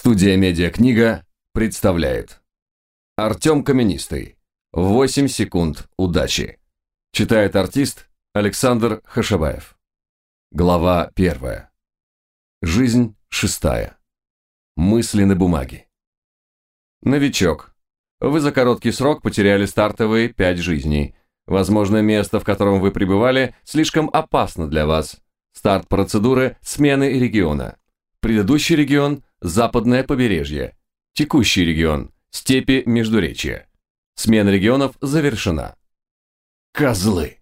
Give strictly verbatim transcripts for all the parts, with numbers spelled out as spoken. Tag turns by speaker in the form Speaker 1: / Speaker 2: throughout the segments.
Speaker 1: Студия «Медиакнига» представляет Артем Каменистый. восемь секунд удачи. Читает артист Александр Хашабаев. Глава первая. Жизнь шестая. Мысли на бумаге. Новичок. Вы за короткий срок потеряли стартовые пять жизней. Возможно, место, в котором вы пребывали, слишком опасно для вас. Старт процедуры смены региона. Предыдущий регион – западное побережье. Текущий регион – степи Междуречья. Смена регионов завершена. Козлы!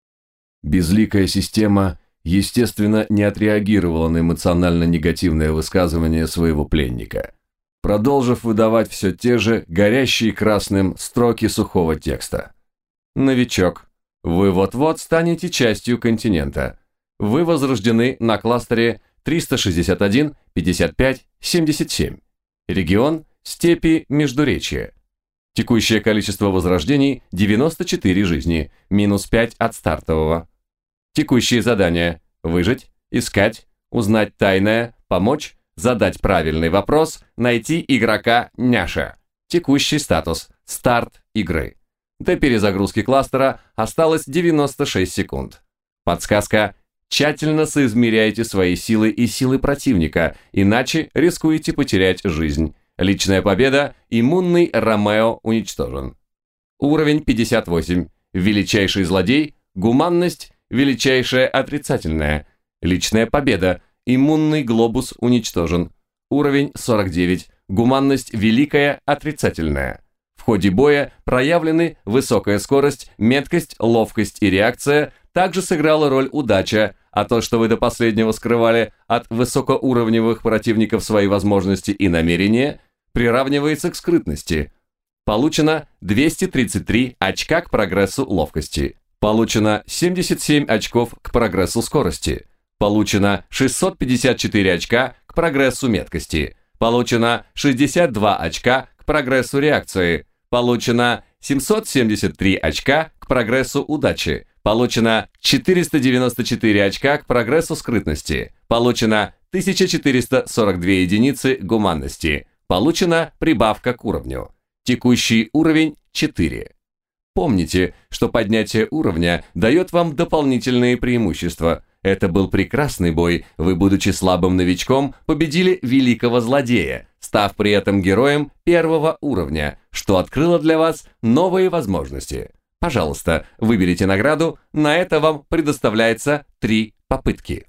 Speaker 1: Безликая система, естественно, не отреагировала на эмоционально-негативное высказывание своего пленника, продолжив выдавать все те же горящие красным строки сухого текста. Новичок. Вы вот-вот станете частью континента. Вы возрождены на кластере триста шестьдесят один пятьдесят пять семьдесят семь. Регион – степи Междуречья. Текущее количество возрождений – девяносто четыре жизни, минус пять от стартового. Текущие задания – выжить, искать, узнать тайное, помочь, задать правильный вопрос, найти игрока няша. Текущий статус – старт игры. До перезагрузки кластера осталось девяносто шесть секунд. Подсказка: тщательно соизмеряйте свои силы и силы противника, иначе рискуете потерять жизнь. Личная победа, иммунный Ромео уничтожен. Уровень пятьдесят восемь. Величайший злодей, гуманность, величайшая отрицательная. Личная победа, иммунный глобус уничтожен. Уровень сорок девять. Гуманность великая, отрицательная. В ходе боя проявлены высокая скорость, меткость, ловкость и реакция. Также сыграла роль удача, а то, что вы до последнего скрывали от высокоуровневых противников свои возможности и намерения, приравнивается к скрытности. Получено двести тридцать три очка к прогрессу ловкости. Получено семьдесят семь очков к прогрессу скорости. Получено шестьсот пятьдесят четыре очка к прогрессу меткости. Получено шестьдесят два очка к прогрессу реакции. Получено семьсот семьдесят три очка к прогрессу удачи. Получено четыреста девяносто четыре очка к прогрессу скрытности. Получено тысяча четыреста сорок две единицы гуманности. Получена прибавка к уровню. Текущий уровень четыре. Помните, что поднятие уровня дает вам дополнительные преимущества. Это был прекрасный бой, вы, будучи слабым новичком, победили великого злодея, став при этом героем первого уровня, что открыло для вас новые возможности. Пожалуйста, выберите награду, на это вам предоставляется три попытки.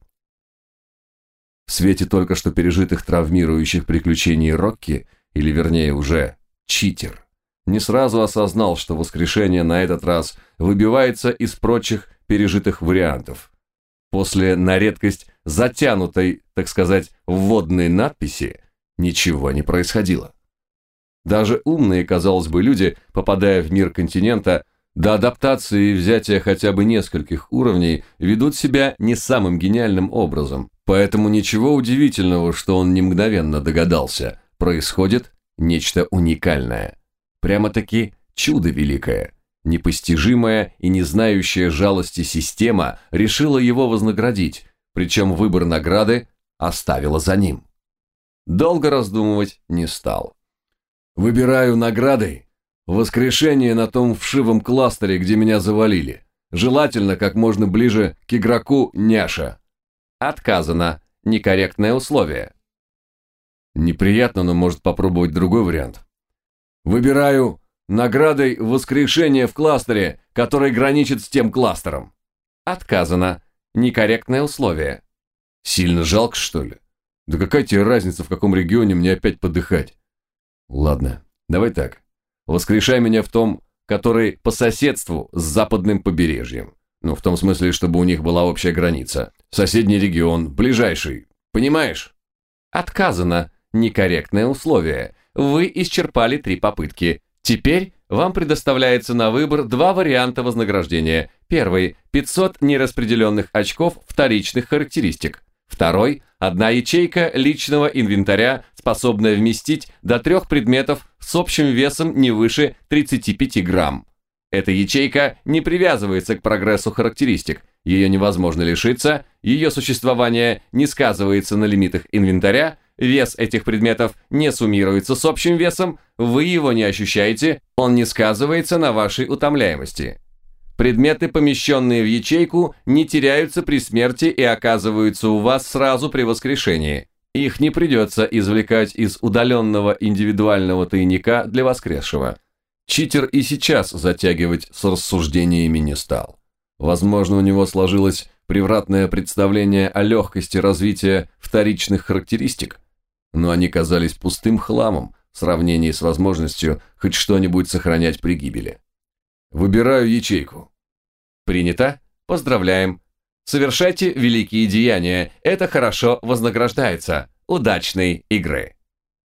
Speaker 1: В свете только что пережитых травмирующих приключений Рокки, или вернее уже читер, не сразу осознал, что воскрешение на этот раз выбивается из прочих пережитых вариантов. После на редкость затянутой, так сказать, вводной надписи ничего не происходило. Даже умные, казалось бы, люди, попадая в мир континента, до адаптации и взятия хотя бы нескольких уровней ведут себя не самым гениальным образом, поэтому ничего удивительного, что он не мгновенно догадался, происходит нечто уникальное. Прямо-таки чудо великое. Непостижимая и не знающая жалости система решила его вознаградить, причем выбор награды оставила за ним. Долго раздумывать не стал. Выбираю наградой воскрешение на том вшивом кластере, где меня завалили. Желательно как можно ближе к игроку няша. Отказано. Некорректное условие. Неприятно, но может попробовать другой вариант. Выбираю наградой воскрешение в кластере, который граничит с тем кластером. Отказано. Некорректное условие. Сильно жалко, что ли? Да какая тебе разница, в каком регионе мне опять подыхать? Ладно, давай так. Воскрешай меня в том, который по соседству с западным побережьем. Ну, в том смысле, чтобы у них была общая граница. Соседний регион, ближайший. Понимаешь? Отказано. Некорректное условие. Вы исчерпали три попытки. Теперь вам предоставляется на выбор два варианта вознаграждения. Первый – пятьсот нераспределенных очков вторичных характеристик. Второй – одна ячейка личного инвентаря, способная вместить до трех предметов с общим весом не выше тридцати пяти грамм. Эта ячейка не привязывается к прогрессу характеристик, ее невозможно лишиться, ее существование не сказывается на лимитах инвентаря, вес этих предметов не суммируется с общим весом, вы его не ощущаете, он не сказывается на вашей утомляемости. Предметы, помещенные в ячейку, не теряются при смерти и оказываются у вас сразу при воскрешении. Их не придется извлекать из удаленного индивидуального тайника для воскресшего. Читер и сейчас затягивать с рассуждениями не стал. Возможно, у него сложилось превратное представление о легкости развития вторичных характеристик, но они казались пустым хламом в сравнении с возможностью хоть что-нибудь сохранять при гибели. Выбираю ячейку. Принято. Поздравляем. Совершайте великие деяния. Это хорошо вознаграждается. Удачной игры.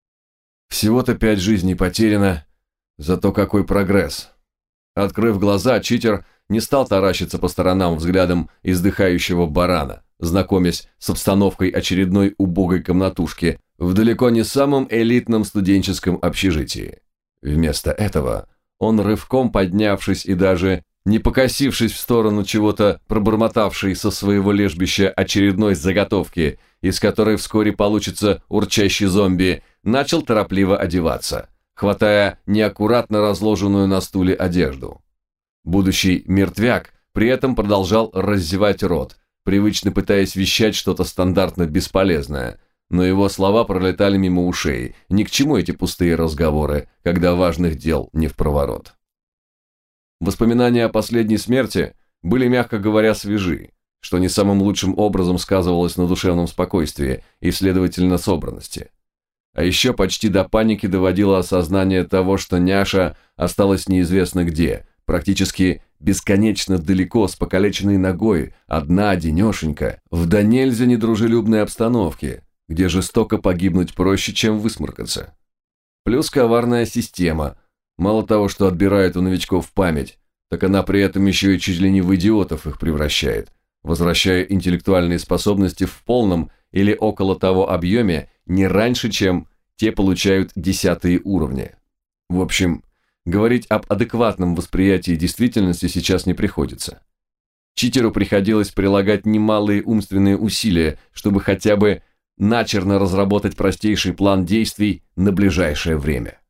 Speaker 1: Всего-то пять жизней потеряно, зато какой прогресс. Открыв глаза, читер не стал таращиться по сторонам взглядом издыхающего барана, знакомясь с обстановкой очередной убогой комнатушки в далеко не самом элитном студенческом общежитии. Вместо этого он, рывком поднявшись и даже не покосившись в сторону чего-то пробормотавшей со своего лежбища очередной заготовки, из которой вскоре получится урчащий зомби, начал торопливо одеваться, хватая неаккуратно разложенную на стуле одежду. Будущий мертвяк при этом продолжал раззевать рот, привычно пытаясь вещать что-то стандартно бесполезное, но его слова пролетали мимо ушей. Ни к чему эти пустые разговоры, когда важных дел не впроворот. Воспоминания о последней смерти были, мягко говоря, свежи, что не самым лучшим образом сказывалось на душевном спокойствии и, следовательно, собранности. А еще почти до паники доводило осознание того, что няша осталась неизвестно где, практически бесконечно далеко, с покалеченной ногой, одна, одинешенька, в да нельзя недружелюбной обстановке, где жестоко погибнуть проще, чем высморкаться. Плюс коварная система. Мало того, что отбирает у новичков память, так она при этом еще и чуть ли не в идиотов их превращает, возвращая интеллектуальные способности в полном или около того объеме не раньше, чем те получают десятые уровни. В общем, говорить об адекватном восприятии действительности сейчас не приходится. Читеру приходилось прилагать немалые умственные усилия, чтобы хотя бы начерно разработать простейший план действий на ближайшее время.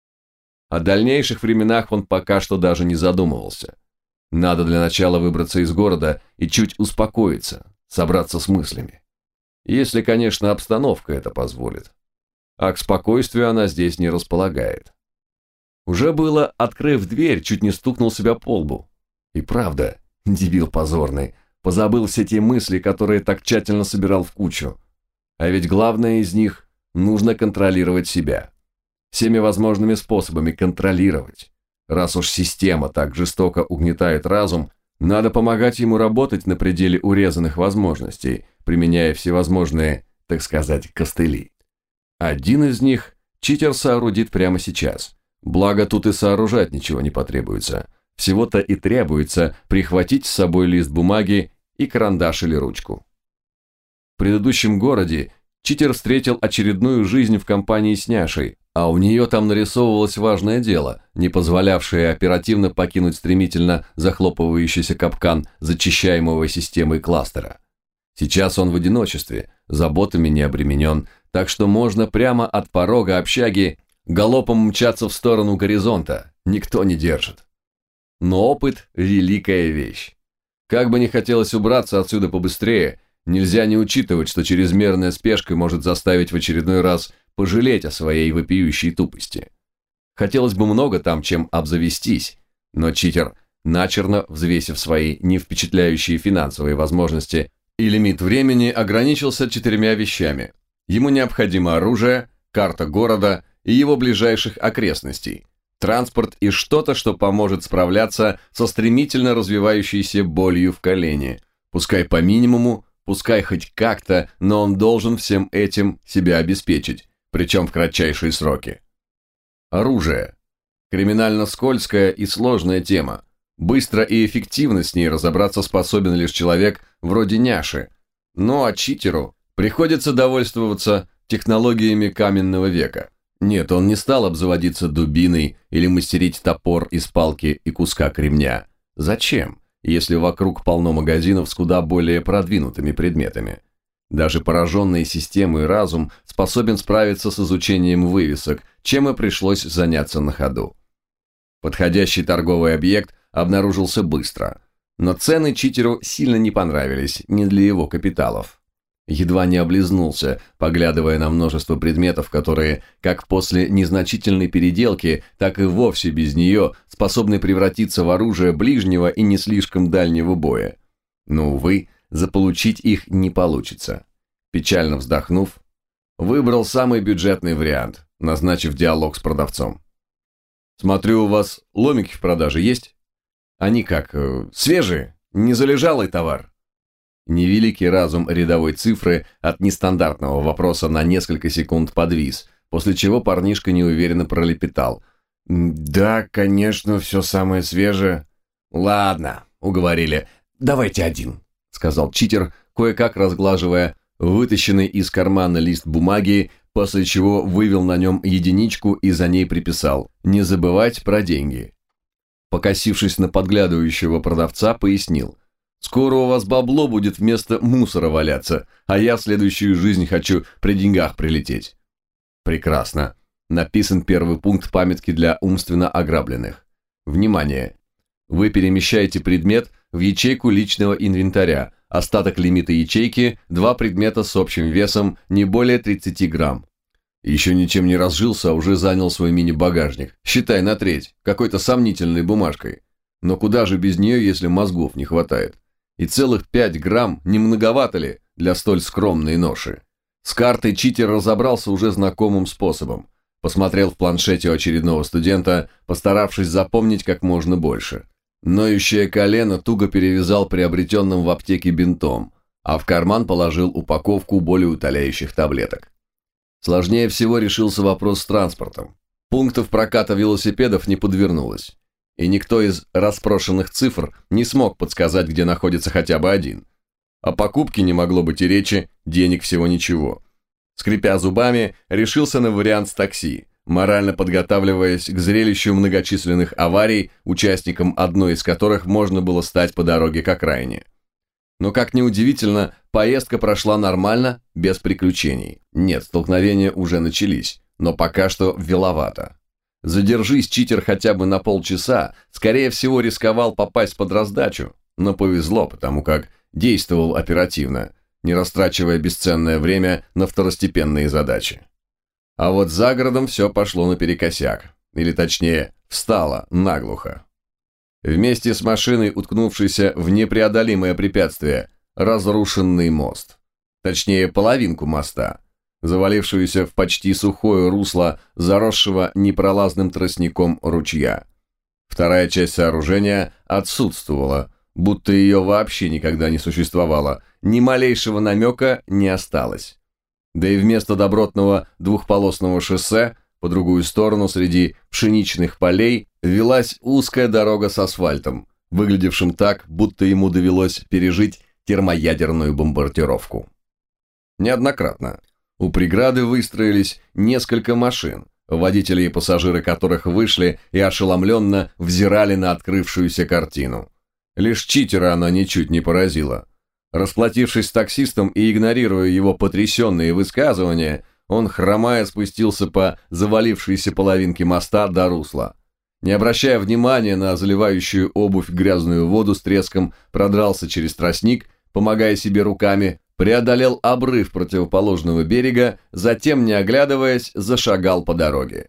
Speaker 1: О дальнейших временах он пока что даже не задумывался. Надо для начала выбраться из города и чуть успокоиться, собраться с мыслями. Если, конечно, обстановка это позволит. А к спокойствию она здесь не располагает. Уже было, открыв дверь, чуть не стукнул себя по лбу. И правда, дебил позорный, позабыл все те мысли, которые так тщательно собирал в кучу. А ведь главное из них – нужно контролировать себя. Всеми возможными способами контролировать. Раз уж система так жестоко угнетает разум, надо помогать ему работать на пределе урезанных возможностей, применяя всевозможные, так сказать, костыли. Один из них читер соорудит прямо сейчас. Благо тут и сооружать ничего не потребуется. Всего-то и требуется прихватить с собой лист бумаги и карандаш или ручку. В предыдущем городе читер встретил очередную жизнь в компании с няшей, а у нее там нарисовывалось важное дело, не позволявшее оперативно покинуть стремительно захлопывающийся капкан зачищаемого системой кластера. Сейчас он в одиночестве, заботами не обременен, так что можно прямо от порога общаги галопом мчаться в сторону горизонта, никто не держит. Но опыт – великая вещь. Как бы ни хотелось убраться отсюда побыстрее, нельзя не учитывать, что чрезмерная спешка может заставить в очередной раз пожалеть о своей вопиющей тупости. Хотелось бы много там чем обзавестись, но читер, начерно взвесив свои не впечатляющие финансовые возможности и лимит времени, ограничился четырьмя вещами. Ему необходимо оружие, карта города и его ближайших окрестностей, транспорт и что-то, что поможет справляться со стремительно развивающейся болью в колене, пускай по минимуму, пускай хоть как-то, но он должен всем этим себя обеспечить, причем в кратчайшие сроки. Оружие. Криминально скользкая и сложная тема. Быстро и эффективно с ней разобраться способен лишь человек вроде няши. Ну а читеру приходится довольствоваться технологиями каменного века. Нет, он не стал обзаводиться дубиной или мастерить топор из палки и куска кремня. Зачем, если вокруг полно магазинов с куда более продвинутыми предметами? Даже пораженный системой разум способен справиться с изучением вывесок, чем и пришлось заняться на ходу. Подходящий торговый объект обнаружился быстро, но цены читеру сильно не понравились, не для его капиталов. Едва не облизнулся, поглядывая на множество предметов, которые, как после незначительной переделки, так и вовсе без нее, способны превратиться в оружие ближнего и не слишком дальнего боя. Но, увы, заполучить их не получится. Печально вздохнув, выбрал самый бюджетный вариант, назначив диалог с продавцом. «Смотрю, у вас ломики в продаже есть? Они как, э, свежие? Не залежалый товар?» Невеликий разум рядовой цифры от нестандартного вопроса на несколько секунд подвис, после чего парнишка неуверенно пролепетал. «Да, конечно, все самое свежее». «Ладно», — уговорили, — «давайте один», — сказал читер, кое-как разглаживая вытащенный из кармана лист бумаги, после чего вывел на нем единичку и за ней приписал «Не забывать про деньги». Покосившись на подглядывающего продавца, пояснил: «Скоро у вас бабло будет вместо мусора валяться, а я в следующую жизнь хочу при деньгах прилететь». Прекрасно. Написан первый пункт памятки для умственно ограбленных. Внимание! Вы перемещаете предмет в ячейку личного инвентаря. Остаток лимита ячейки – два предмета с общим весом не более тридцати грамм. Еще ничем не разжился, а уже занял свой мини-багажник. Считай на треть, какой-то сомнительной бумажкой. Но куда же без нее, если мозгов не хватает? И целых пять грамм не многовато ли для столь скромной ноши? С картой читер разобрался уже знакомым способом. Посмотрел в планшете у очередного студента, постаравшись запомнить как можно больше. Ноющее колено туго перевязал приобретенным в аптеке бинтом, а в карман положил упаковку болеутоляющих таблеток. Сложнее всего решился вопрос с транспортом. Пунктов проката велосипедов не подвернулось. И никто из распрошенных цифр не смог подсказать, где находится хотя бы один. О покупке не могло быть и речи, денег всего ничего. Скрипя зубами, решился на вариант с такси, морально подготавливаясь к зрелищу многочисленных аварий, участником одной из которых можно было стать по дороге к окраине. Но, как ни удивительно, поездка прошла нормально, без приключений. Нет, столкновения уже начались, но пока что веловато. Задержись читер хотя бы на полчаса, скорее всего рисковал попасть под раздачу, но повезло, потому как действовал оперативно, не растрачивая бесценное время на второстепенные задачи. А вот за городом все пошло наперекосяк, или точнее, встало наглухо. Вместе с машиной, уткнувшейся в непреодолимое препятствие, разрушенный мост. Точнее, половинку моста, завалившуюся в почти сухое русло заросшего непролазным тростником ручья. Вторая часть сооружения отсутствовала, будто ее вообще никогда не существовало, ни малейшего намека не осталось. Да и вместо добротного двухполосного шоссе по другую сторону среди пшеничных полей велась узкая дорога с асфальтом, выглядевшим так, будто ему довелось пережить термоядерную бомбардировку. Неоднократно. У преграды выстроились несколько машин, водители и пассажиры которых вышли и ошеломленно взирали на открывшуюся картину. Лишь читера она ничуть не поразила. Расплатившись с таксистом и игнорируя его потрясенные высказывания, он, хромая, спустился по завалившейся половинке моста до русла. Не обращая внимания на заливающую обувь грязную воду, с треском продрался через тростник, помогая себе руками, преодолел обрыв противоположного берега, затем, не оглядываясь, зашагал по дороге.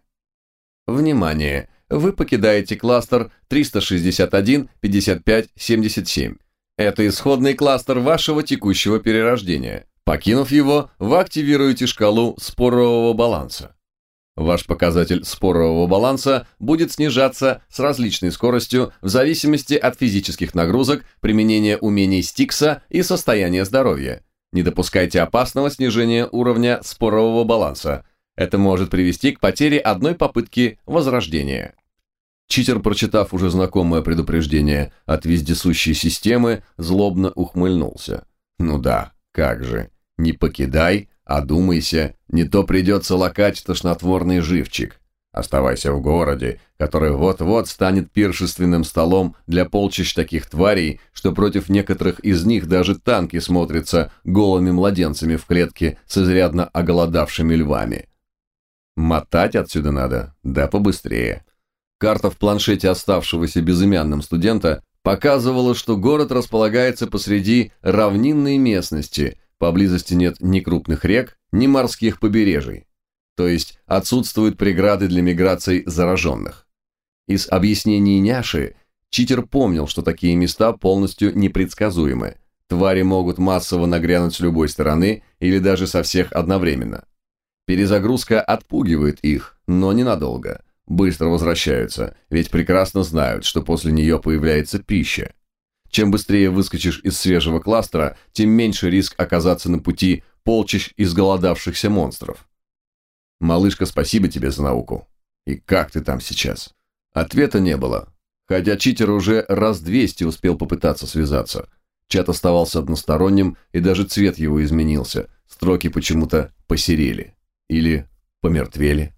Speaker 1: Внимание! Вы покидаете кластер триста шестьдесят один пятьдесят пять семьдесят семь. Это исходный кластер вашего текущего перерождения. Покинув его, вы активируете шкалу спорового баланса. Ваш показатель спорового баланса будет снижаться с различной скоростью в зависимости от физических нагрузок, применения умений Стикса и состояния здоровья. Не допускайте опасного снижения уровня спорового баланса. Это может привести к потере одной попытки возрождения. Читер, прочитав уже знакомое предупреждение от вездесущей системы, злобно ухмыльнулся. Ну да, как же. Не покидай, одумайся, не то придется лакать тошнотворный живчик. Оставайся в городе, который вот-вот станет пиршественным столом для полчищ таких тварей, что против некоторых из них даже танки смотрятся голыми младенцами в клетке с изрядно оголодавшими львами. Мотать отсюда надо, да побыстрее. Карта в планшете оставшегося безымянным студента показывала, что город располагается посреди равнинной местности, поблизости нет ни крупных рек, ни морских побережий. То есть отсутствуют преграды для миграции зараженных. Из объяснений Няши читер помнил, что такие места полностью непредсказуемы. Твари могут массово нагрянуть с любой стороны или даже со всех одновременно. Перезагрузка отпугивает их, но ненадолго. Быстро возвращаются, ведь прекрасно знают, что после нее появляется пища. Чем быстрее выскочишь из свежего кластера, тем меньше риск оказаться на пути полчищ изголодавшихся монстров. «Малышка, спасибо тебе за науку. И как ты там сейчас?» Ответа не было, хотя читер уже раз двести успел попытаться связаться. Чат оставался односторонним, и даже цвет его изменился, строки почему-то посерели. Или помертвели.